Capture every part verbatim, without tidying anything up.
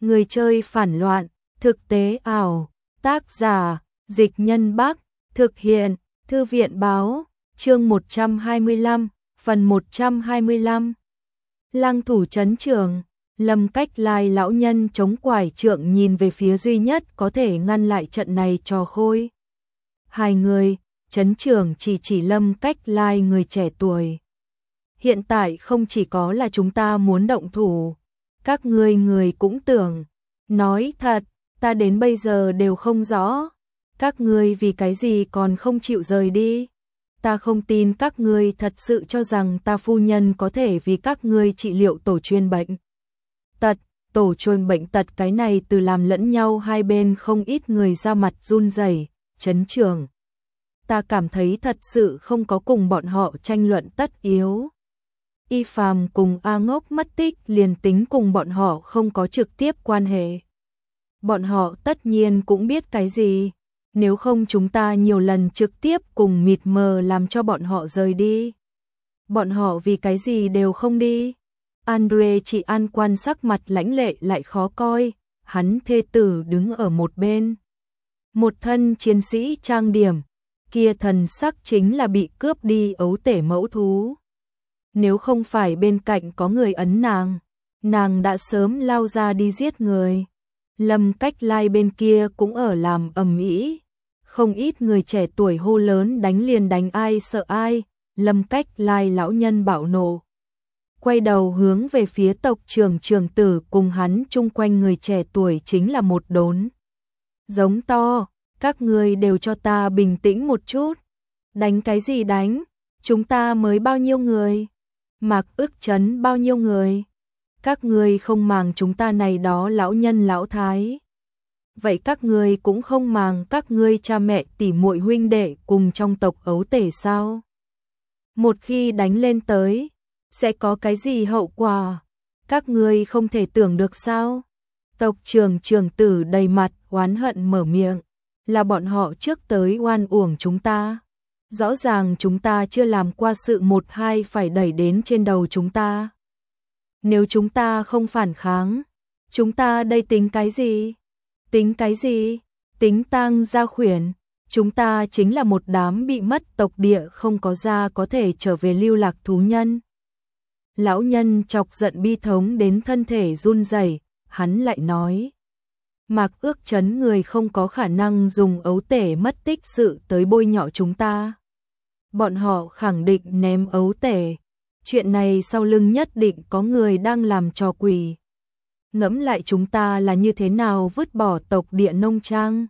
Người chơi phản loạn, thực tế ảo, tác giả, Dịch Nhân Bắc, thực hiện, Thư viện báo, chương một trăm hai mươi lăm, phần một trăm hai mươi lăm. Lăng thủ trấn trưởng, Lâm Cách Lai lão nhân chống quải trượng nhìn về phía duy nhất có thể ngăn lại trận này trò khôi. Hai người, trấn trưởng chỉ chỉ Lâm Cách Lai người trẻ tuổi. Hiện tại không chỉ có là chúng ta muốn động thủ, các ngươi người cũng tưởng. Nói thật, ta đến bây giờ đều không rõ, các ngươi vì cái gì còn không chịu rời đi. Ta không tin các ngươi thật sự cho rằng ta phu nhân có thể vì các ngươi trị liệu tổ chuyên bệnh tật, tổ chuyên bệnh tật cái này từ làm lẫn nhau hai bên không ít người ra mặt run rẩy. Trấn trưởng, ta cảm thấy thật sự không có cùng bọn họ tranh luận tất yếu. Y Phàm cùng A Ngốc mất tích liền tính cùng bọn họ không có trực tiếp quan hệ. Bọn họ tất nhiên cũng biết cái gì, nếu không chúng ta nhiều lần trực tiếp cùng mịt mờ làm cho bọn họ rời đi. Bọn họ vì cái gì đều không đi. Andre chỉ an quan sắc mặt lãnh lệ lại khó coi, hắn thê tử đứng ở một bên. Một thân chiến sĩ trang điểm, kia thần sắc chính là bị cướp đi ấu tể mẫu thú. Nếu không phải bên cạnh có người ấn nàng, nàng đã sớm lao ra đi giết người. Lâm Cách Lai bên kia cũng ở làm ầm ĩ, không ít người trẻ tuổi hô lớn đánh liền đánh ai sợ ai. Lâm Cách Lai lão nhân bạo nộ, quay đầu hướng về phía tộc trưởng trưởng tử cùng hắn chung quanh người trẻ tuổi chính là một đốn. Giống to, các ngươi đều cho ta bình tĩnh một chút. Đánh cái gì đánh, chúng ta mới bao nhiêu người, Mạc Ước Trấn bao nhiêu người, các ngươi không màng chúng ta này đó lão nhân lão thái. Vậy các ngươi cũng không màng các ngươi cha mẹ tỷ muội huynh đệ cùng trong tộc ấu tể sao? Một khi đánh lên tới, sẽ có cái gì hậu quả? Các ngươi không thể tưởng được sao? Tộc trưởng trưởng tử đầy mặt oán hận mở miệng, là bọn họ trước tới oan uổng chúng ta. Rõ ràng chúng ta chưa làm qua sự một hai phải đẩy đến trên đầu chúng ta. Nếu chúng ta không phản kháng, chúng ta đây tính cái gì? Tính cái gì? Tính tang gia khuyển. Chúng ta chính là một đám bị mất tộc địa không có gia có thể trở về lưu lạc thú nhân. Lão nhân chọc giận bi thống đến thân thể run rẩy, hắn lại nói. Mạc Ước Trấn người không có khả năng dùng ấu tể mất tích sự tới bôi nhọ chúng ta. Bọn họ khẳng định ném ấu tể. Chuyện này sau lưng nhất định có người đang làm trò quỷ. Ngẫm lại chúng ta là như thế nào vứt bỏ tộc địa nông trang.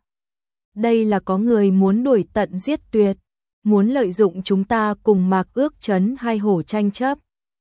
Đây là có người muốn đuổi tận giết tuyệt, muốn lợi dụng chúng ta cùng Mạc Ước Trấn hai hổ tranh chấp.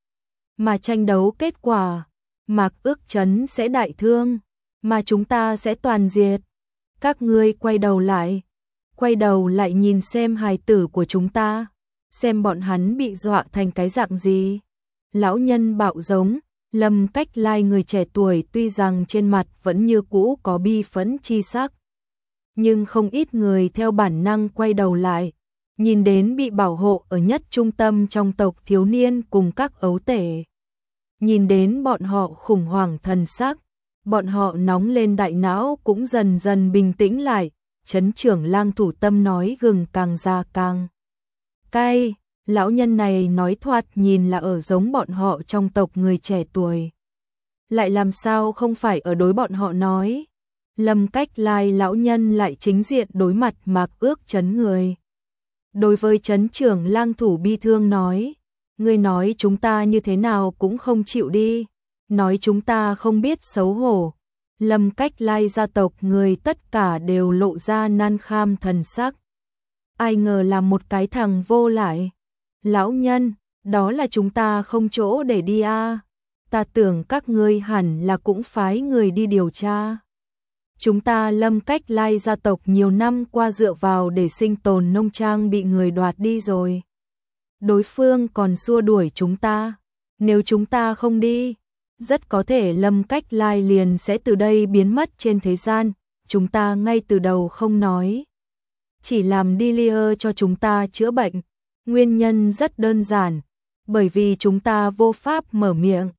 Mà tranh đấu kết quả, Mạc Ước Trấn sẽ đại thương, mà chúng ta sẽ toàn diệt. Các ngươi quay đầu lại, quay đầu lại nhìn xem hài tử của chúng ta, xem bọn hắn bị dọa thành cái dạng gì. Lão nhân bạo giống, Lâm Cách Lai người trẻ tuổi tuy rằng trên mặt vẫn như cũ có bi phẫn chi sắc, nhưng không ít người theo bản năng quay đầu lại, nhìn đến bị bảo hộ ở nhất trung tâm trong tộc thiếu niên cùng các ấu tể. Nhìn đến bọn họ khủng hoảng thần sắc, bọn họ nóng lên đại não cũng dần dần bình tĩnh lại. Trấn trưởng Lang Thủ Tâm nói gừng càng già càng cay. Lão nhân này nói thoạt nhìn là ở giống bọn họ trong tộc người trẻ tuổi, lại làm sao không phải ở đối bọn họ nói. Lâm Cách Lai lão nhân lại chính diện đối mặt Mạc Ước Trấn người. Đối với trấn trưởng Lang Thủ bi thương nói, ngươi nói chúng ta như thế nào cũng không chịu đi, nói chúng ta không biết xấu hổ. Lâm Cách Lai gia tộc người tất cả đều lộ ra nan kham thần sắc. Ai ngờ là một cái thằng vô lại. Lão nhân, đó là chúng ta không chỗ để đi a. Ta tưởng các ngươi hẳn là cũng phái người đi điều tra. Chúng ta Lâm Cách Lai gia tộc nhiều năm qua dựa vào để sinh tồn nông trang bị người đoạt đi rồi. Đối phương còn xua đuổi chúng ta. Nếu chúng ta không đi, rất có thể Lâm Cách Lai liền sẽ từ đây biến mất trên thế gian. Chúng ta ngay từ đầu không nói, chỉ làm dealer cho chúng ta chữa bệnh. Nguyên nhân rất đơn giản, bởi vì chúng ta vô pháp mở miệng.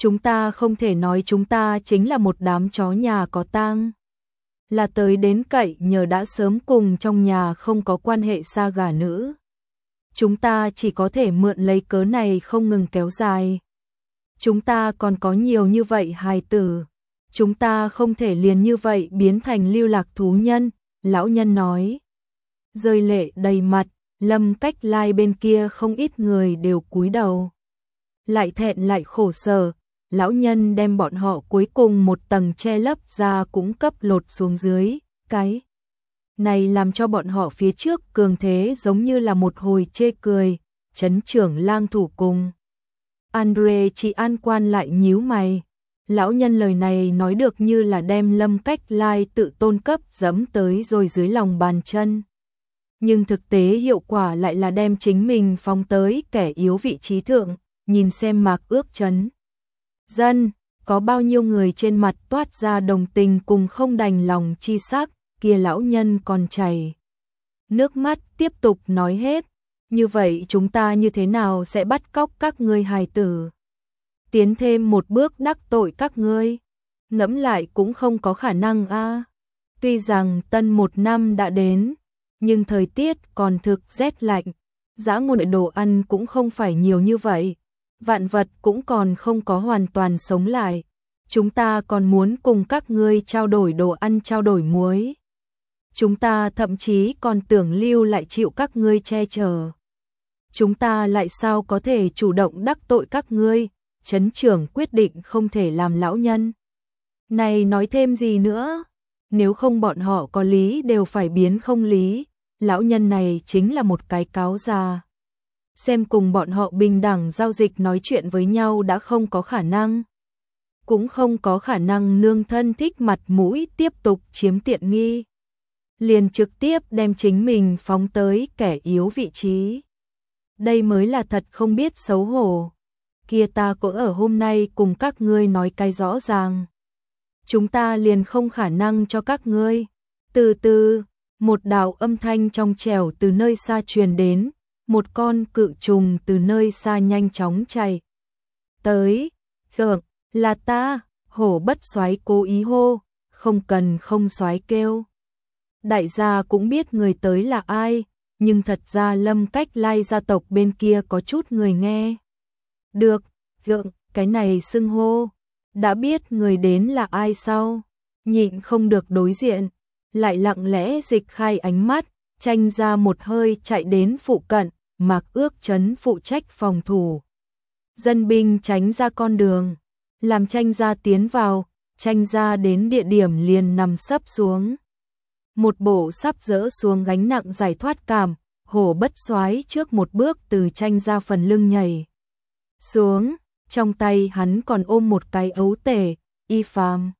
Chúng ta không thể nói chúng ta chính là một đám chó nhà có tang. Là tới đến cậy nhờ đã sớm cùng trong nhà không có quan hệ xa gả nữ. Chúng ta chỉ có thể mượn lấy cớ này không ngừng kéo dài. Chúng ta còn có nhiều như vậy hài tử. Chúng ta không thể liền như vậy biến thành lưu lạc thú nhân, lão nhân nói. Rơi lệ đầy mặt, Lâm Cách Lai bên kia không ít người đều cúi đầu. Lại thẹn lại khổ sở, lão nhân đem bọn họ cuối cùng một tầng che lấp ra cũng cấp lột xuống dưới, cái này làm cho bọn họ phía trước cường thế giống như là một hồi chê cười, trấn trưởng lang thủ cùng. Andre chỉ an quan lại nhíu mày, lão nhân lời này nói được như là đem Lâm Cách Lai tự tôn cấp giẫm tới rồi dưới lòng bàn chân. Nhưng thực tế hiệu quả lại là đem chính mình phóng tới kẻ yếu vị trí thượng, nhìn xem Mạc Ước Chấn. Dân, có bao nhiêu người trên mặt toát ra đồng tình cùng không đành lòng chi sắc, kia lão nhân còn chảy nước mắt tiếp tục nói hết, như vậy chúng ta như thế nào sẽ bắt cóc các ngươi hài tử? Tiến thêm một bước đắc tội các ngươi, ngẫm lại cũng không có khả năng a. Tuy rằng tân một năm đã đến, nhưng thời tiết còn thực rét lạnh, dã ngoại đồ ăn cũng không phải nhiều như vậy, vạn vật cũng còn không có hoàn toàn sống lại. Chúng ta còn muốn cùng các ngươi trao đổi đồ ăn, trao đổi muối. Chúng ta thậm chí còn tưởng lưu lại chịu các ngươi che chở. Chúng ta lại sao có thể chủ động đắc tội các ngươi? Trấn trưởng quyết định không thể làm lão nhân này nói thêm gì nữa, nếu không bọn họ có lý đều phải biến không lý, lão nhân này chính là một cái cáo già. Xem cùng bọn họ bình đẳng giao dịch nói chuyện với nhau đã không có khả năng, cũng không có khả năng nương thân thích mặt mũi tiếp tục chiếm tiện nghi, liền trực tiếp đem chính mình phóng tới kẻ yếu vị trí. Đây mới là thật không biết xấu hổ. Kia ta cũng ở hôm nay cùng các ngươi nói cái rõ ràng. Chúng ta liền không khả năng cho các ngươi. Từ từ, một đạo âm thanh trong trẻo từ nơi xa truyền đến, một con cự trùng từ nơi xa nhanh chóng chạy tới. Tưởng là ta, Hổ Bất Soái cố ý hô, không cần không soái kêu. Đại gia cũng biết người tới là ai, nhưng thật ra Lâm Cách Lai gia tộc bên kia có chút người nghe. Được, vượng, cái này xưng hô, đã biết người đến là ai sau, nhịn không được đối diện, lại lặng lẽ dịch khai ánh mắt, tranh ra một hơi chạy đến phụ cận, Mạc Ước Chấn phụ trách phòng thủ. Dân binh tránh ra con đường, làm tranh ra tiến vào, tranh ra đến địa điểm liền nằm sấp xuống. Một bộ sắp dỡ xuống gánh nặng giải thoát cảm, Hổ Bất Soái trước một bước từ tranh ra phần lưng nhảy xuống, trong tay hắn còn ôm một cái ấu tể, Y Phàm.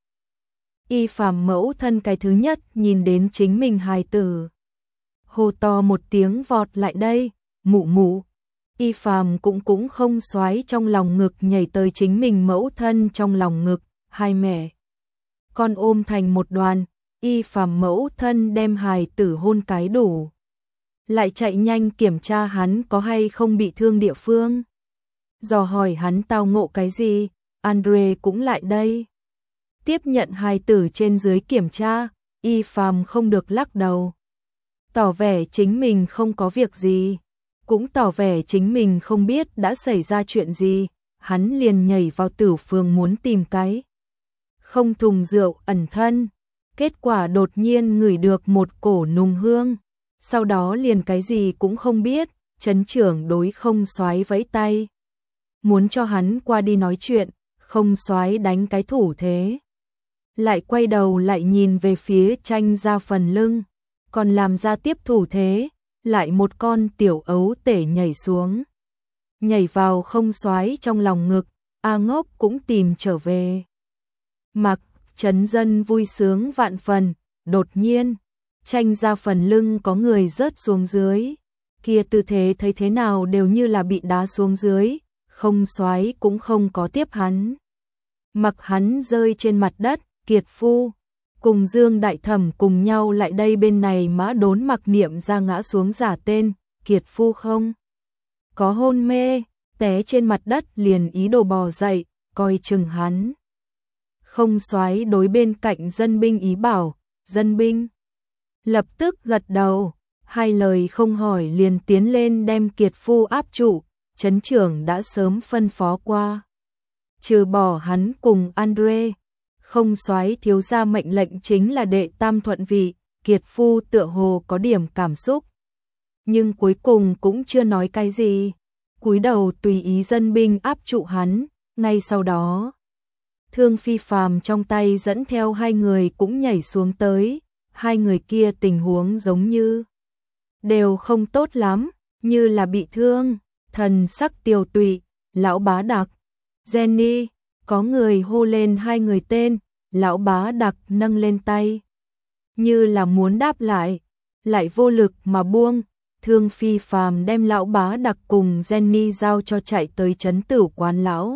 Y Phàm mẫu thân cái thứ nhất nhìn đến chính mình hài tử, hô to một tiếng vọt lại đây, mụ mụ. Y Phàm cũng cũng không xoái trong lòng ngực nhảy tới chính mình mẫu thân trong lòng ngực, hai mẹ con ôm thành một đoàn. Y Phàm mẫu thân đem hài tử hôn cái đủ, lại chạy nhanh kiểm tra hắn có hay không bị thương địa phương, dò hỏi hắn tao ngộ cái gì. Andre cũng lại đây, tiếp nhận hài tử trên dưới kiểm tra. Y Phàm không được lắc đầu, tỏ vẻ chính mình không có việc gì, cũng tỏ vẻ chính mình không biết đã xảy ra chuyện gì. Hắn liền nhảy vào tử phường muốn tìm cái không thùng rượu ẩn thân. Kết quả đột nhiên ngửi được một cổ nùng hương, sau đó liền cái gì cũng không biết. Trấn trưởng đối Không Soái vẫy tay, muốn cho hắn qua đi nói chuyện. Không Soái đánh cái thủ thế, lại quay đầu lại nhìn về phía tranh ra phần lưng, còn làm ra tiếp thủ thế, lại một con tiểu ấu tể nhảy xuống, nhảy vào Không Soái trong lòng ngực. A Ngốc cũng tìm trở về. Mặc Trấn dân vui sướng vạn phần, đột nhiên, tranh ra phần lưng có người rớt xuống dưới, kia tư thế thấy thế nào đều như là bị đá xuống dưới. Không Soái cũng không có tiếp hắn, mặc hắn rơi trên mặt đất. Kiệt Phu cùng Dương Đại Thẩm cùng nhau lại đây bên này, Mã Đốn mặc niệm ra ngã xuống giả tên. Kiệt Phu không có hôn mê, té trên mặt đất liền ý đồ bò dậy, coi chừng hắn. Không soái đối bên cạnh dân binh ý bảo, dân binh lập tức gật đầu, hai lời không hỏi liền tiến lên đem Kiệt Phu áp trụ, trấn trưởng đã sớm phân phó qua. Trừ bỏ hắn cùng Andre, không soái thiếu gia mệnh lệnh chính là đệ tam thuận vị, Kiệt Phu tựa hồ có điểm cảm xúc. Nhưng cuối cùng cũng chưa nói cái gì, cúi đầu tùy ý dân binh áp trụ hắn, ngay sau đó. Thương Phi Phàm trong tay dẫn theo hai người cũng nhảy xuống tới, hai người kia tình huống giống như đều không tốt lắm, như là bị thương, thần sắc tiều tụy, lão bá đặc, Jenny, có người hô lên hai người tên, lão bá đặc nâng lên tay, như là muốn đáp lại, lại vô lực mà buông. Thương Phi Phàm đem lão bá đặc cùng Jenny giao cho chạy tới trấn tử quán lão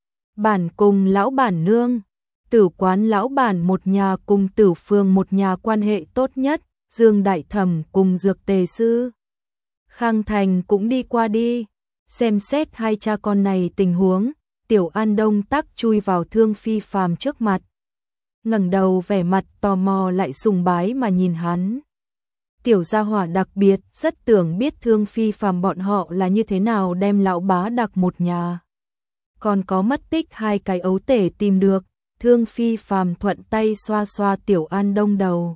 bản cùng lão bản nương. Tử quán lão bản một nhà cùng Tử Phương một nhà quan hệ tốt nhất, Dương Đại Thẩm cùng Dược Tề Sư Khang Thành cũng đi qua đi, xem xét hai cha con này tình huống. Tiểu An Đông tắc chui vào Thương Phi Phàm trước mặt, ngẩng đầu vẻ mặt tò mò lại sùng bái mà nhìn hắn. Tiểu gia hỏa đặc biệt rất tưởng biết Thương Phi Phàm bọn họ là như thế nào đem lão bá đặc một nhà còn có mất tích hai cái ấu tể tìm được. Thương Phi Phàm thuận tay xoa xoa Tiểu An Đông đầu,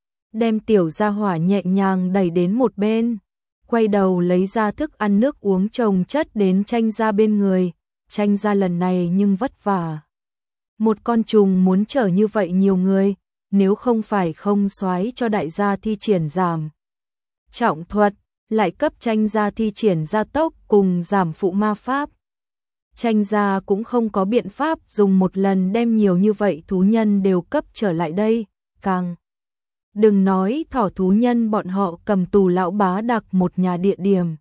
đem tiểu gia hỏa nhẹ nhàng đẩy đến một bên, quay đầu lấy ra thức ăn nước uống chồng chất đến Tranh gia bên người. Tranh gia lần này nhưng vất vả, một con trùng muốn chở như vậy nhiều người, nếu không phải không soái cho đại gia thi triển giảm trọng thuật, lại cấp Tranh gia thi triển gia tốc cùng giảm phụ ma pháp, Tranh gia cũng không có biện pháp dùng một lần đem nhiều như vậy thú nhân đều cấp trở lại đây, càng đừng nói thỏ thú nhân bọn họ cầm tù lão bá đặc một nhà địa điểm.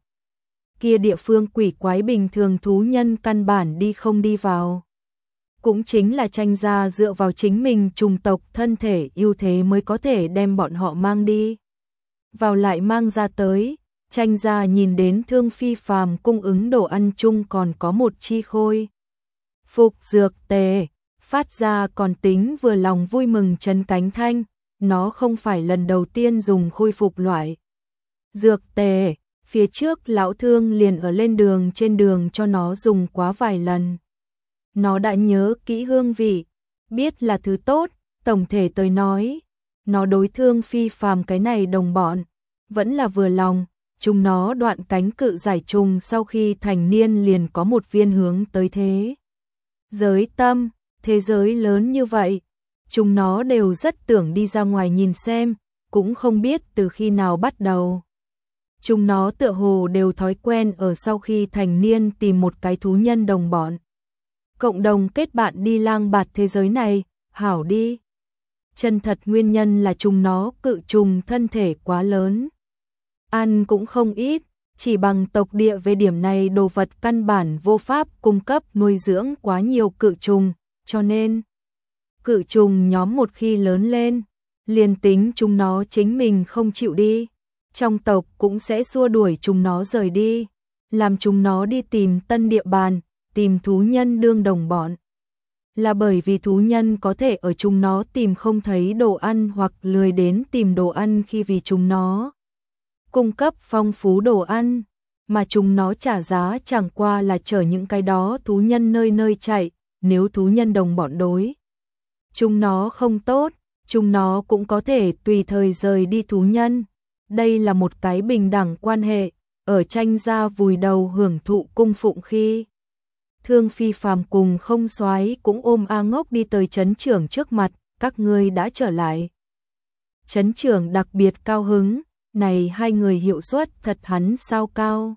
Kia địa phương quỷ quái bình thường thú nhân căn bản đi không đi vào. Cũng chính là Tranh gia dựa vào chính mình trùng tộc thân thể ưu thế mới có thể đem bọn họ mang đi vào lại mang ra tới. Tranh gia nhìn đến Thương Phi Phàm cung ứng đồ ăn chung còn có một chi khôi phục dược tề, phát ra còn tính vừa lòng vui mừng chấn cánh thanh. Nó không phải lần đầu tiên dùng khôi phục loại dược tề, phía trước lão Thương liền ở lên đường trên đường cho nó dùng quá vài lần. Nó đã nhớ kỹ hương vị, biết là thứ tốt. Tổng thể tới nói, nó đối Thương Phi Phàm cái này đồng bọn vẫn là vừa lòng. Chúng nó đoạn cánh cự giải trùng sau khi thành niên liền có một viên hướng tới thế giới tâm, thế giới lớn như vậy, chúng nó đều rất tưởng đi ra ngoài nhìn xem, cũng không biết từ khi nào bắt đầu. Chúng nó tựa hồ đều thói quen ở sau khi thành niên tìm một cái thú nhân đồng bọn, cộng đồng kết bạn đi lang bạt thế giới này, hảo đi. Chân thật nguyên nhân là chúng nó cự trùng thân thể quá lớn, ăn cũng không ít, chỉ bằng tộc địa về điểm này đồ vật căn bản vô pháp cung cấp nuôi dưỡng quá nhiều cự trùng, cho nên cự trùng nhóm một khi lớn lên, liền tính chúng nó chính mình không chịu đi, trong tộc cũng sẽ xua đuổi chúng nó rời đi, làm chúng nó đi tìm tân địa bàn, tìm thú nhân đương đồng bọn. Là bởi vì thú nhân có thể ở chúng nó tìm không thấy đồ ăn hoặc lười đến tìm đồ ăn khi vì chúng nó cung cấp phong phú đồ ăn, mà chúng nó trả giá chẳng qua là chở những cái đó thú nhân nơi nơi chạy. Nếu thú nhân đồng bọn đối chúng nó không tốt, chúng nó cũng có thể tùy thời rời đi thú nhân. Đây là một cái bình đẳng quan hệ. Ở Tranh gia vùi đầu hưởng thụ cung phụng khi, Thương Phi Phàm cùng không soái cũng ôm A Ngốc đi tới trấn trưởng trước mặt. Các ngươi đã trở lại. Trấn trưởng đặc biệt cao hứng, này hai người hiệu suất thật hắn sao cao.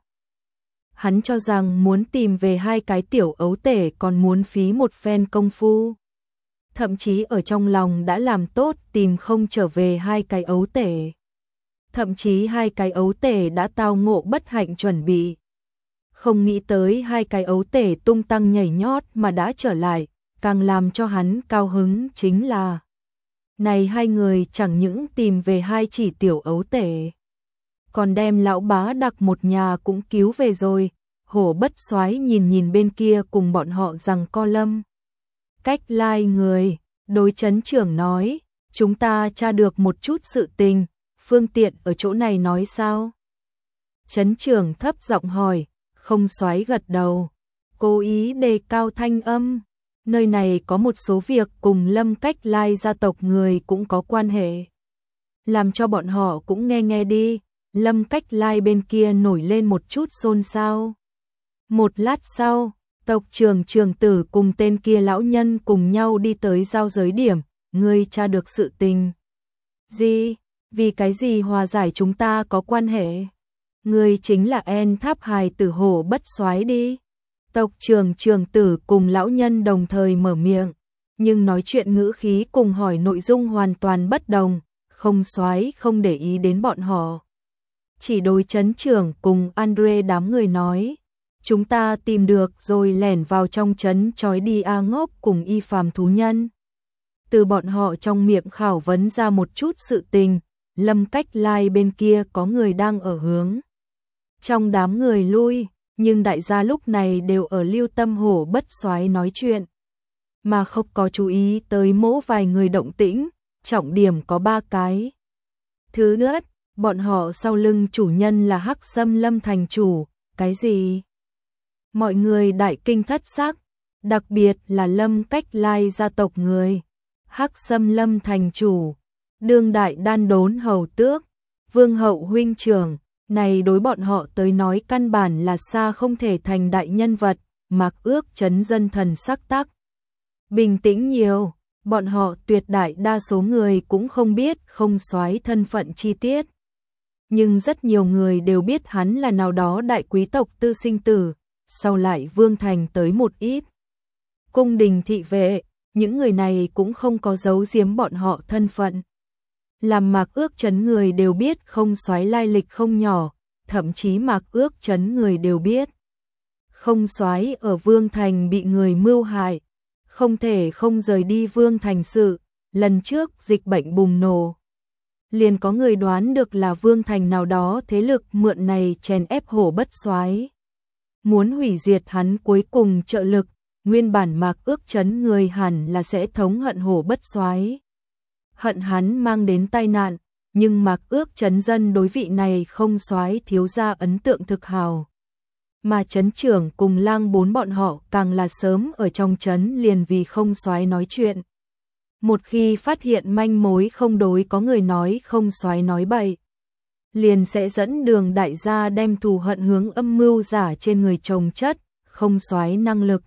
Hắn cho rằng muốn tìm về hai cái tiểu ấu tể còn muốn phí một phen công phu. Thậm chí ở trong lòng đã làm tốt tìm không trở về hai cái ấu tể. Thậm chí hai cái ấu tể đã tao ngộ bất hạnh chuẩn bị. Không nghĩ tới hai cái ấu tể tung tăng nhảy nhót mà đã trở lại, càng làm cho hắn cao hứng chính là này hai người chẳng những tìm về hai chỉ tiểu ấu tể, còn đem lão bá đặc một nhà cũng cứu về rồi. Hổ Bất Soái nhìn nhìn bên kia cùng bọn họ rằng co Lâm Cách Lai người, đối trấn trưởng nói, chúng ta tra được một chút sự tình, phương tiện ở chỗ này nói sao? Trấn trưởng thấp giọng hỏi, không soái gật đầu, cố ý đề cao thanh âm, nơi này có một số việc cùng Lâm Cách Lai gia tộc người cũng có quan hệ. Làm cho bọn họ cũng nghe nghe đi, Lâm Cách Lai bên kia nổi lên một chút xôn xao. Một lát sau, tộc trưởng Trường Tử cùng tên kia lão nhân cùng nhau đi tới giao giới điểm, ngươi tra được sự tình. Gì? Vì cái gì hòa giải chúng ta có quan hệ? Ngươi chính là En Tháp hài tử Hổ Bất Soái đi. Tộc trưởng Trường Tử cùng lão nhân đồng thời mở miệng, nhưng nói chuyện ngữ khí cùng hỏi nội dung hoàn toàn bất đồng, không soái không để ý đến bọn họ. Chỉ đối trấn trưởng cùng Andre đám người nói, chúng ta tìm được rồi lẻn vào trong trấn trói đi A Ngốc cùng Y Phàm thú nhân. Từ bọn họ trong miệng khảo vấn ra một chút sự tình, Lâm Cách Lai bên kia có người đang ở hướng trong đám người lui, nhưng đại gia lúc này đều ở lưu tâm Hổ Bất Soái nói chuyện, mà không có chú ý tới mỗ vài người động tĩnh, trọng điểm có ba cái. Thứ nhất, bọn họ sau lưng chủ nhân là Hắc Sâm Lâm thành chủ, cái gì? Mọi người đại kinh thất sắc, đặc biệt là Lâm Cách Lai gia tộc người. Hắc Sâm Lâm thành chủ, đương đại đan đốn hầu tước, vương hậu huynh trưởng, này đối bọn họ tới nói căn bản là xa không thể thành đại nhân vật, Mạc Ước Chấn dân thần sắc tắc. Bình tĩnh nhiều, bọn họ tuyệt đại đa số người cũng không biết không soái thân phận chi tiết. Nhưng rất nhiều người đều biết hắn là nào đó đại quý tộc tư sinh tử, sau lại vương thành tới một ít. Cung đình thị vệ, những người này cũng không có giấu giếm bọn họ thân phận. Làm Mạc Ước Chấn người đều biết không soái lai lịch không nhỏ, thậm chí Mạc Ước Chấn người đều biết. Không soái ở vương thành bị người mưu hại, không thể không rời đi vương thành sự, lần trước dịch bệnh bùng nổ. Liền có người đoán được là vương thành nào đó thế lực mượn này chèn ép Hổ Bất Soái, muốn hủy diệt hắn cuối cùng trợ lực, nguyên bản Mạc Ước Chấn người hẳn là sẽ thống hận Hổ Bất Soái, hận hắn mang đến tai nạn, nhưng Mạc Ước Chấn dân đối vị này không soái thiếu gia ấn tượng thực hào. Mà trấn trưởng cùng lang bốn bọn họ càng là sớm ở trong trấn liền vì không soái nói chuyện. Một khi phát hiện manh mối không đối có người nói không soái nói bậy, liền sẽ dẫn đường đại gia đem thù hận hướng âm mưu giả trên người chồng chất, không soái năng lực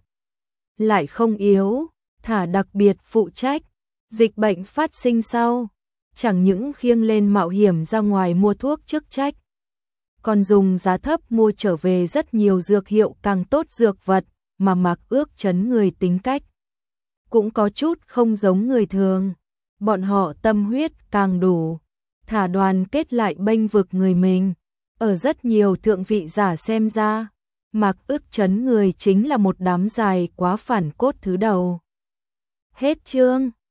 lại không yếu, thả đặc biệt phụ trách. Dịch bệnh phát sinh sau, chẳng những khiêng lên mạo hiểm ra ngoài mua thuốc chức trách, còn dùng giá thấp mua trở về rất nhiều dược hiệu càng tốt dược vật, mà Mạc Ước Chấn người tính cách cũng có chút không giống người thường. Bọn họ tâm huyết càng đủ, thả đoàn kết lại bênh vực người mình. Ở rất nhiều thượng vị giả xem ra, Mạc Ước Chấn người chính là một đám dài quá phản cốt thứ đầu. Hết chương.